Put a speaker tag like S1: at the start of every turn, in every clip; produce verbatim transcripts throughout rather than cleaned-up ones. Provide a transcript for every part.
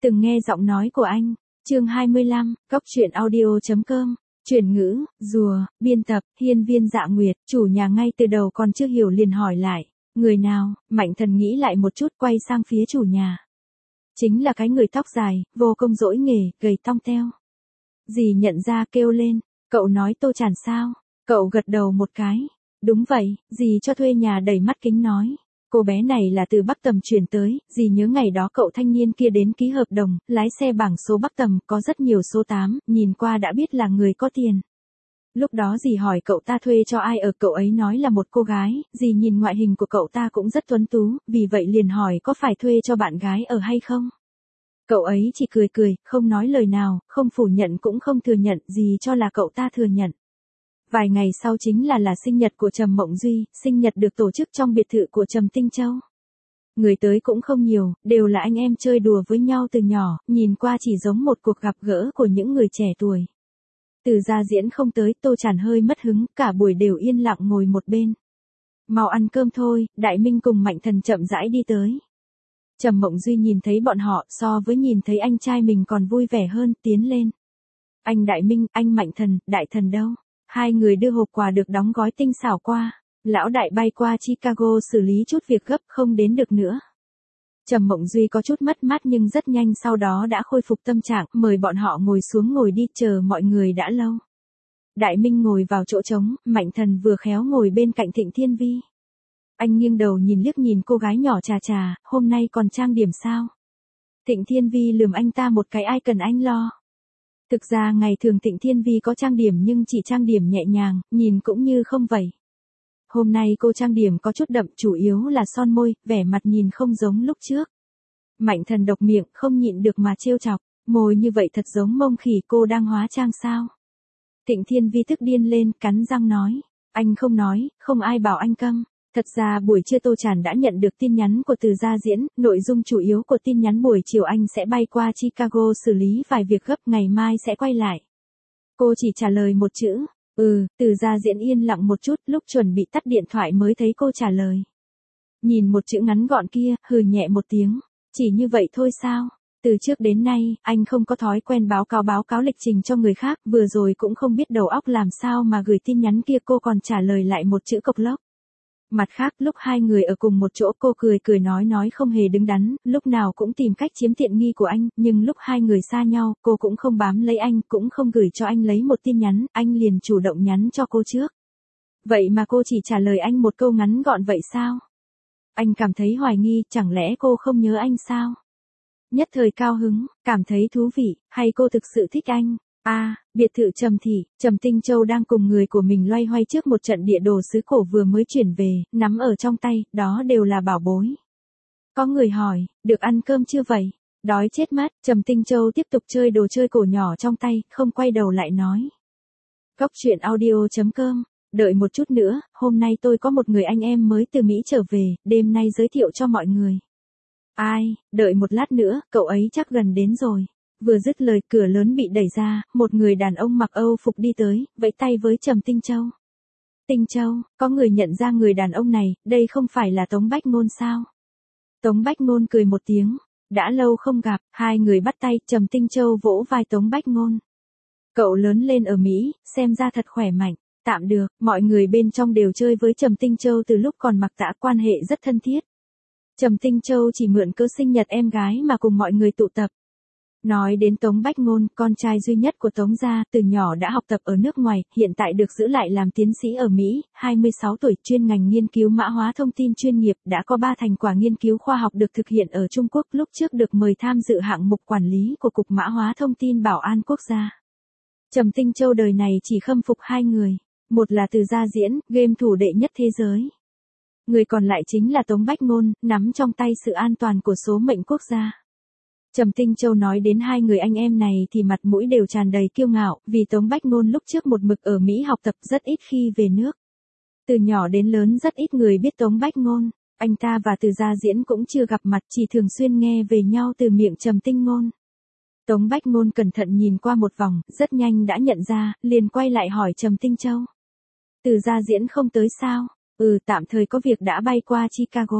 S1: từng nghe giọng nói của anh. Chương hai mươi lăm, cóc truyện audio chấm com. Chuyển ngữ, rùa, biên tập, Hiên Viên Dạ Nguyệt, chủ nhà ngay từ đầu còn chưa hiểu liền hỏi lại, người nào? Mạnh Thần nghĩ lại một chút quay sang phía chủ nhà. Chính là cái người tóc dài, vô công dỗi nghề, gầy tong teo. Dì nhận ra kêu lên, cậu nói Tô Tràn sao? Cậu gật đầu một cái. Đúng vậy, dì cho thuê nhà đẩy mắt kính nói. Cô bé này là từ Bắc Tầm chuyển tới, dì nhớ ngày đó cậu thanh niên kia đến ký hợp đồng, lái xe bảng số Bắc Tầm, có rất nhiều số tám, nhìn qua đã biết là người có tiền. Lúc đó dì hỏi cậu ta thuê cho ai ở, cậu ấy nói là một cô gái, dì nhìn ngoại hình của cậu ta cũng rất tuấn tú, vì vậy liền hỏi có phải thuê cho bạn gái ở hay không. Cậu ấy chỉ cười cười, không nói lời nào, không phủ nhận cũng không thừa nhận, dì cho là cậu ta thừa nhận. Vài ngày sau chính là là sinh nhật của Trầm Mộng Duy, sinh nhật được tổ chức trong biệt thự của Trầm Tinh Châu. Người tới cũng không nhiều, đều là anh em chơi đùa với nhau từ nhỏ, nhìn qua chỉ giống một cuộc gặp gỡ của những người trẻ tuổi. Từ gia diễn không tới, Tô Tràn hơi mất hứng, cả buổi đều yên lặng ngồi một bên. Mau ăn cơm thôi, Đại Minh cùng Mạnh Thần chậm rãi đi tới. Trầm Mộng Duy nhìn thấy bọn họ, so với nhìn thấy anh trai mình còn vui vẻ hơn, tiến lên. Anh Đại Minh, anh Mạnh Thần, Đại Thần đâu? Hai người đưa hộp quà được đóng gói tinh xảo qua. Lão Đại bay qua Chicago xử lý chút việc gấp, không đến được nữa. Trầm Mộng Duy có chút mất mát nhưng rất nhanh sau đó đã khôi phục tâm trạng, mời bọn họ ngồi xuống ngồi đi, chờ mọi người đã lâu. Đại Minh ngồi vào chỗ trống, Mạnh Thần vừa khéo ngồi bên cạnh Thịnh Thiên Vi. Anh nghiêng đầu nhìn liếc nhìn cô gái nhỏ trà trà, hôm nay còn trang điểm sao? Thịnh Thiên Vi lườm anh ta một cái, ai cần anh lo. Thực ra ngày thường Thịnh Thiên Vi có trang điểm nhưng chỉ trang điểm nhẹ nhàng, nhìn cũng như không vậy. Hôm nay cô trang điểm có chút đậm, chủ yếu là son môi, vẻ mặt nhìn không giống lúc trước. Mạnh Thần độc miệng, không nhịn được mà trêu chọc, môi như vậy thật giống mông khỉ, cô đang hóa trang sao? Thịnh Thiên Vi tức điên lên, cắn răng nói, anh không nói, không ai bảo anh câm. Thật ra buổi trưa Tô Tràn đã nhận được tin nhắn của Từ Gia Diễn, nội dung chủ yếu của tin nhắn buổi chiều anh sẽ bay qua Chicago xử lý vài việc gấp, ngày mai sẽ quay lại. Cô chỉ trả lời một chữ, ừ, Từ Gia Diễn yên lặng một chút, lúc chuẩn bị tắt điện thoại mới thấy cô trả lời. Nhìn một chữ ngắn gọn kia, hừ nhẹ một tiếng, chỉ như vậy thôi sao? Từ trước đến nay, anh không có thói quen báo cáo báo cáo lịch trình cho người khác, vừa rồi cũng không biết đầu óc làm sao mà gửi tin nhắn kia, cô còn trả lời lại một chữ cộc lốc. Mặt khác, lúc hai người ở cùng một chỗ cô cười cười nói nói không hề đứng đắn, lúc nào cũng tìm cách chiếm tiện nghi của anh, nhưng lúc hai người xa nhau, cô cũng không bám lấy anh, cũng không gửi cho anh lấy một tin nhắn, anh liền chủ động nhắn cho cô trước. Vậy mà cô chỉ trả lời anh một câu ngắn gọn vậy sao? Anh cảm thấy hoài nghi, chẳng lẽ cô không nhớ anh sao? Nhất thời cao hứng, cảm thấy thú vị, hay cô thực sự thích anh? A, à, biệt thự Trầm thị, Trầm Tinh Châu đang cùng người của mình loay hoay trước một trận địa đồ sứ cổ vừa mới chuyển về, nắm ở trong tay, đó đều là bảo bối. Có người hỏi, được ăn cơm chưa vậy? Đói chết mất, Trầm Tinh Châu tiếp tục chơi đồ chơi cổ nhỏ trong tay, không quay đầu lại nói. Cóc truyện audio chấm com, đợi một chút nữa, hôm nay tôi có một người anh em mới từ Mỹ trở về, đêm nay giới thiệu cho mọi người. Ai, đợi một lát nữa, cậu ấy chắc gần đến rồi. Vừa dứt lời, cửa lớn bị đẩy ra, một người đàn ông mặc Âu phục đi tới, vẫy tay với Trầm Tinh Châu. Tinh Châu, có người nhận ra người đàn ông này, đây không phải là Tống Bách Ngôn sao? Tống Bách Ngôn cười một tiếng, đã lâu không gặp, hai người bắt tay, Trầm Tinh Châu vỗ vai Tống Bách Ngôn. Cậu lớn lên ở Mỹ, xem ra thật khỏe mạnh, tạm được, mọi người bên trong đều chơi với Trầm Tinh Châu từ lúc còn mặc tã, quan hệ rất thân thiết. Trầm Tinh Châu chỉ mượn cớ sinh nhật em gái mà cùng mọi người tụ tập. Nói đến Tống Bách Ngôn, con trai duy nhất của Tống gia, từ nhỏ đã học tập ở nước ngoài, hiện tại được giữ lại làm tiến sĩ ở Mỹ, hai mươi sáu tuổi, chuyên ngành nghiên cứu mã hóa thông tin chuyên nghiệp, đã có ba thành quả nghiên cứu khoa học được thực hiện ở Trung Quốc, lúc trước được mời tham dự hạng mục quản lý của Cục Mã hóa Thông tin Bảo an Quốc gia. Trầm Tinh Châu đời này chỉ khâm phục hai người, một là Từ Gia Diễn, game thủ đệ nhất thế giới. Người còn lại chính là Tống Bách Ngôn, nắm trong tay sự an toàn của số mệnh quốc gia. Trầm Tinh Châu nói đến hai người anh em này thì mặt mũi đều tràn đầy kiêu ngạo, vì Tống Bách Ngôn lúc trước một mực ở Mỹ học tập, rất ít khi về nước. Từ nhỏ đến lớn rất ít người biết Tống Bách Ngôn, anh ta và Từ Gia Diễn cũng chưa gặp mặt, chỉ thường xuyên nghe về nhau từ miệng Trầm Tinh Ngôn. Tống Bách Ngôn cẩn thận nhìn qua một vòng, rất nhanh đã nhận ra, liền quay lại hỏi Trầm Tinh Châu. Từ Gia Diễn không tới sao? Ừ, tạm thời có việc đã bay qua Chicago.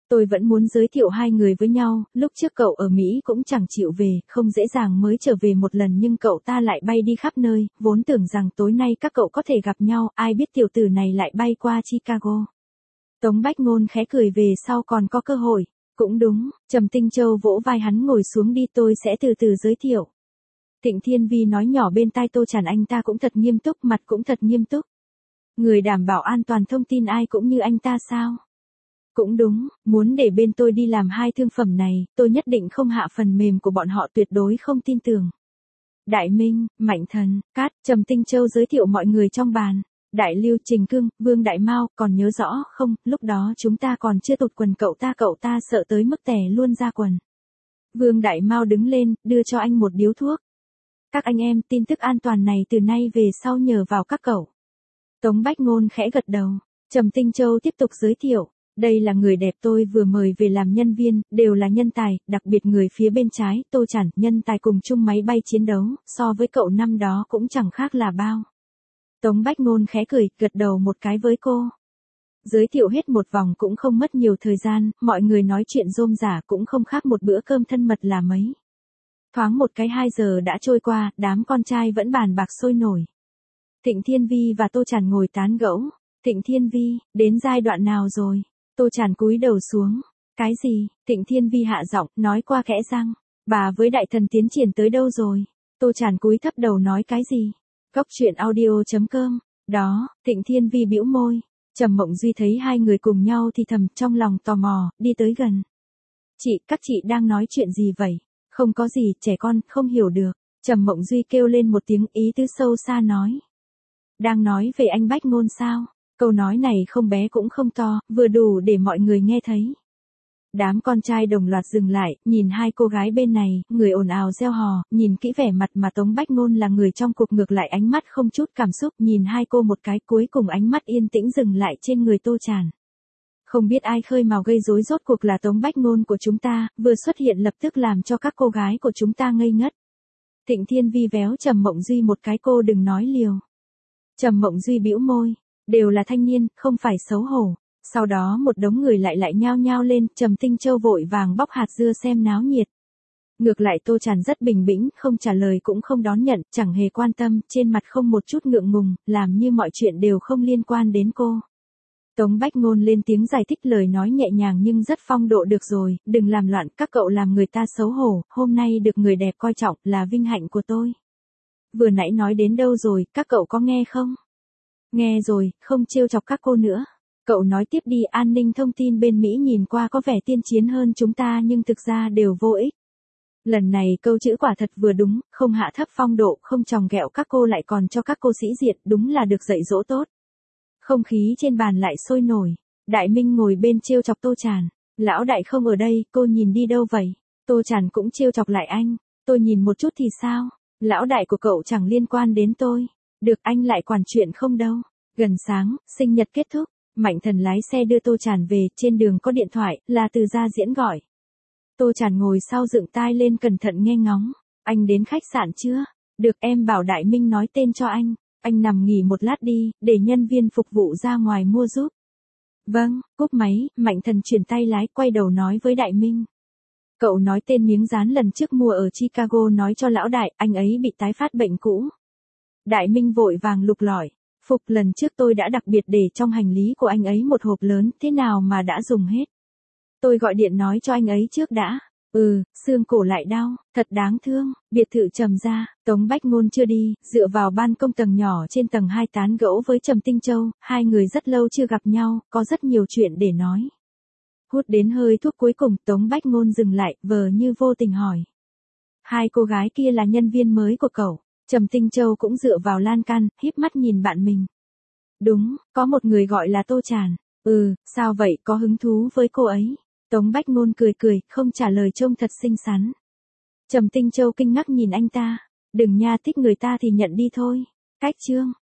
S1: Tôi vẫn muốn giới thiệu hai người với nhau, lúc trước cậu ở Mỹ cũng chẳng chịu về, không dễ dàng mới trở về một lần nhưng cậu ta lại bay đi khắp nơi, vốn tưởng rằng tối nay các cậu có thể gặp nhau, ai biết tiểu tử này lại bay qua Chicago. Tống Bách Ngôn khẽ cười về sau còn có cơ hội. Cũng đúng, Trầm Tinh Châu vỗ vai hắn ngồi xuống đi tôi sẽ từ từ giới thiệu. Thịnh Thiên Vi nói nhỏ bên tai Tô Tràn anh ta cũng thật nghiêm túc, mặt cũng thật nghiêm túc. Người đảm bảo an toàn thông tin ai cũng như anh ta sao? Cũng đúng, muốn để bên tôi đi làm hai thương phẩm này, tôi nhất định không hạ phần mềm của bọn họ tuyệt đối không tin tưởng. Đại Minh, Mạnh Thần, Cát, Trầm Tinh Châu giới thiệu mọi người trong bàn. Đại Lưu, Trình Cương, Vương Đại Mao, còn nhớ rõ không, lúc đó chúng ta còn chưa tụt quần cậu ta cậu ta sợ tới mức tè luôn ra quần. Vương Đại Mao đứng lên, đưa cho anh một điếu thuốc. Các anh em, tin tức an toàn này từ nay về sau nhờ vào các cậu. Tống Bách Ngôn khẽ gật đầu. Trầm Tinh Châu tiếp tục giới thiệu. Đây là người đẹp tôi vừa mời về làm nhân viên, đều là nhân tài, đặc biệt người phía bên trái, Tô Tràn, nhân tài cùng chung máy bay chiến đấu, so với cậu năm đó cũng chẳng khác là bao. Tống Bách Ngôn khẽ cười, gật đầu một cái với cô. Giới thiệu hết một vòng cũng không mất nhiều thời gian, mọi người nói chuyện rôm rả cũng không khác một bữa cơm thân mật là mấy. Thoáng một cái hai giờ đã trôi qua, đám con trai vẫn bàn bạc sôi nổi. Thịnh Thiên Vi và Tô Tràn ngồi tán gẫu. Thịnh Thiên Vi, đến giai đoạn nào rồi? Tô Tràn cúi đầu xuống. Cái gì? Thịnh Thiên Vi hạ giọng, nói qua kẽ răng. Bà với đại thần tiến triển tới đâu rồi? Tô Tràn cúi thấp đầu nói cái gì? Góc truyện audio chấm com. Đó, Thịnh Thiên Vi bĩu môi. Trầm Mộng Duy thấy hai người cùng nhau thì thầm trong lòng tò mò, đi tới gần. Chị, các chị đang nói chuyện gì vậy? Không có gì, trẻ con, không hiểu được. Trầm Mộng Duy kêu lên một tiếng ý tứ sâu xa nói. Đang nói về anh Bách Ngôn sao? Câu nói này không bé cũng không to, vừa đủ để mọi người nghe thấy. Đám con trai đồng loạt dừng lại, nhìn hai cô gái bên này, người ồn ào reo hò, nhìn kỹ vẻ mặt mà Tống Bách Ngôn là người trong cuộc ngược lại ánh mắt không chút cảm xúc, nhìn hai cô một cái cuối cùng ánh mắt yên tĩnh dừng lại trên người Tô Tràn. Không biết ai khơi mào gây rối rốt cuộc là Tống Bách Ngôn của chúng ta, vừa xuất hiện lập tức làm cho các cô gái của chúng ta ngây ngất. Thịnh Thiên Vi véo Trầm Mộng Duy một cái cô đừng nói liều. Trầm Mộng Duy bĩu môi, đều là thanh niên, không phải xấu hổ. Sau đó một đống người lại lại nhao nhao lên, Trầm Tinh Châu vội vàng bóc hạt dưa xem náo nhiệt. Ngược lại Tô Tràn rất bình bĩnh, không trả lời cũng không đón nhận, chẳng hề quan tâm, trên mặt không một chút ngượng ngùng, làm như mọi chuyện đều không liên quan đến cô. Tống Bách Ngôn lên tiếng giải thích lời nói nhẹ nhàng nhưng rất phong độ được rồi, đừng làm loạn, các cậu làm người ta xấu hổ, hôm nay được người đẹp coi trọng là vinh hạnh của tôi. Vừa nãy nói đến đâu rồi, các cậu có nghe không? Nghe rồi, không trêu chọc các cô nữa. Cậu nói tiếp đi, an ninh thông tin bên Mỹ nhìn qua có vẻ tiên tiến hơn chúng ta nhưng thực ra đều vô ích. Lần này câu chữ quả thật vừa đúng, không hạ thấp phong độ, không chòng ghẹo các cô lại còn cho các cô sĩ diện, đúng là được dạy dỗ tốt. Không khí trên bàn lại sôi nổi. Đại Minh ngồi bên trêu chọc Tô Tràn. Lão đại không ở đây, cô nhìn đi đâu vậy? Tô Tràn cũng trêu chọc lại anh. Tôi nhìn một chút thì sao? Lão đại của cậu chẳng liên quan đến tôi. Được, anh lại quản chuyện không đâu. Gần sáng, sinh nhật kết thúc. Mạnh Thần lái xe đưa Tô Tràn về, trên đường có điện thoại, là từ gia diễn gọi. Tô Tràn ngồi sau dựng tai lên cẩn thận nghe ngóng. Anh đến khách sạn chưa? Được, em bảo Đại Minh nói tên cho anh. Anh nằm nghỉ một lát đi, để nhân viên phục vụ ra ngoài mua giúp. Vâng, cúp máy, Mạnh Thần chuyển tay lái quay đầu nói với Đại Minh. Cậu nói tên miếng dán lần trước mua ở Chicago nói cho lão đại, anh ấy bị tái phát bệnh cũ. Đại Minh vội vàng lục lọi. Phục, lần trước tôi đã đặc biệt để trong hành lý của anh ấy một hộp lớn, thế nào mà đã dùng hết. Tôi gọi điện nói cho anh ấy trước đã. Ừ, xương cổ lại đau, thật đáng thương. Biệt thự Trầm gia, Tống Bách Ngôn chưa đi, dựa vào ban công tầng nhỏ trên tầng hai tán gẫu với Trầm Tinh Châu, hai người rất lâu chưa gặp nhau, có rất nhiều chuyện để nói. Hút đến hơi thuốc cuối cùng, Tống Bách Ngôn dừng lại, vờ như vô tình hỏi. Hai cô gái kia là nhân viên mới của cậu. Trầm Tinh Châu cũng dựa vào lan can, híp mắt nhìn bạn mình. Đúng, có một người gọi là Tô Tràn. Ừ, sao vậy, có hứng thú với cô ấy? Tống Bách Ngôn cười cười, không trả lời trông thật xinh xắn. Trầm Tinh Châu kinh ngạc nhìn anh ta. Đừng nha, thích người ta thì nhận đi thôi. Cách chương.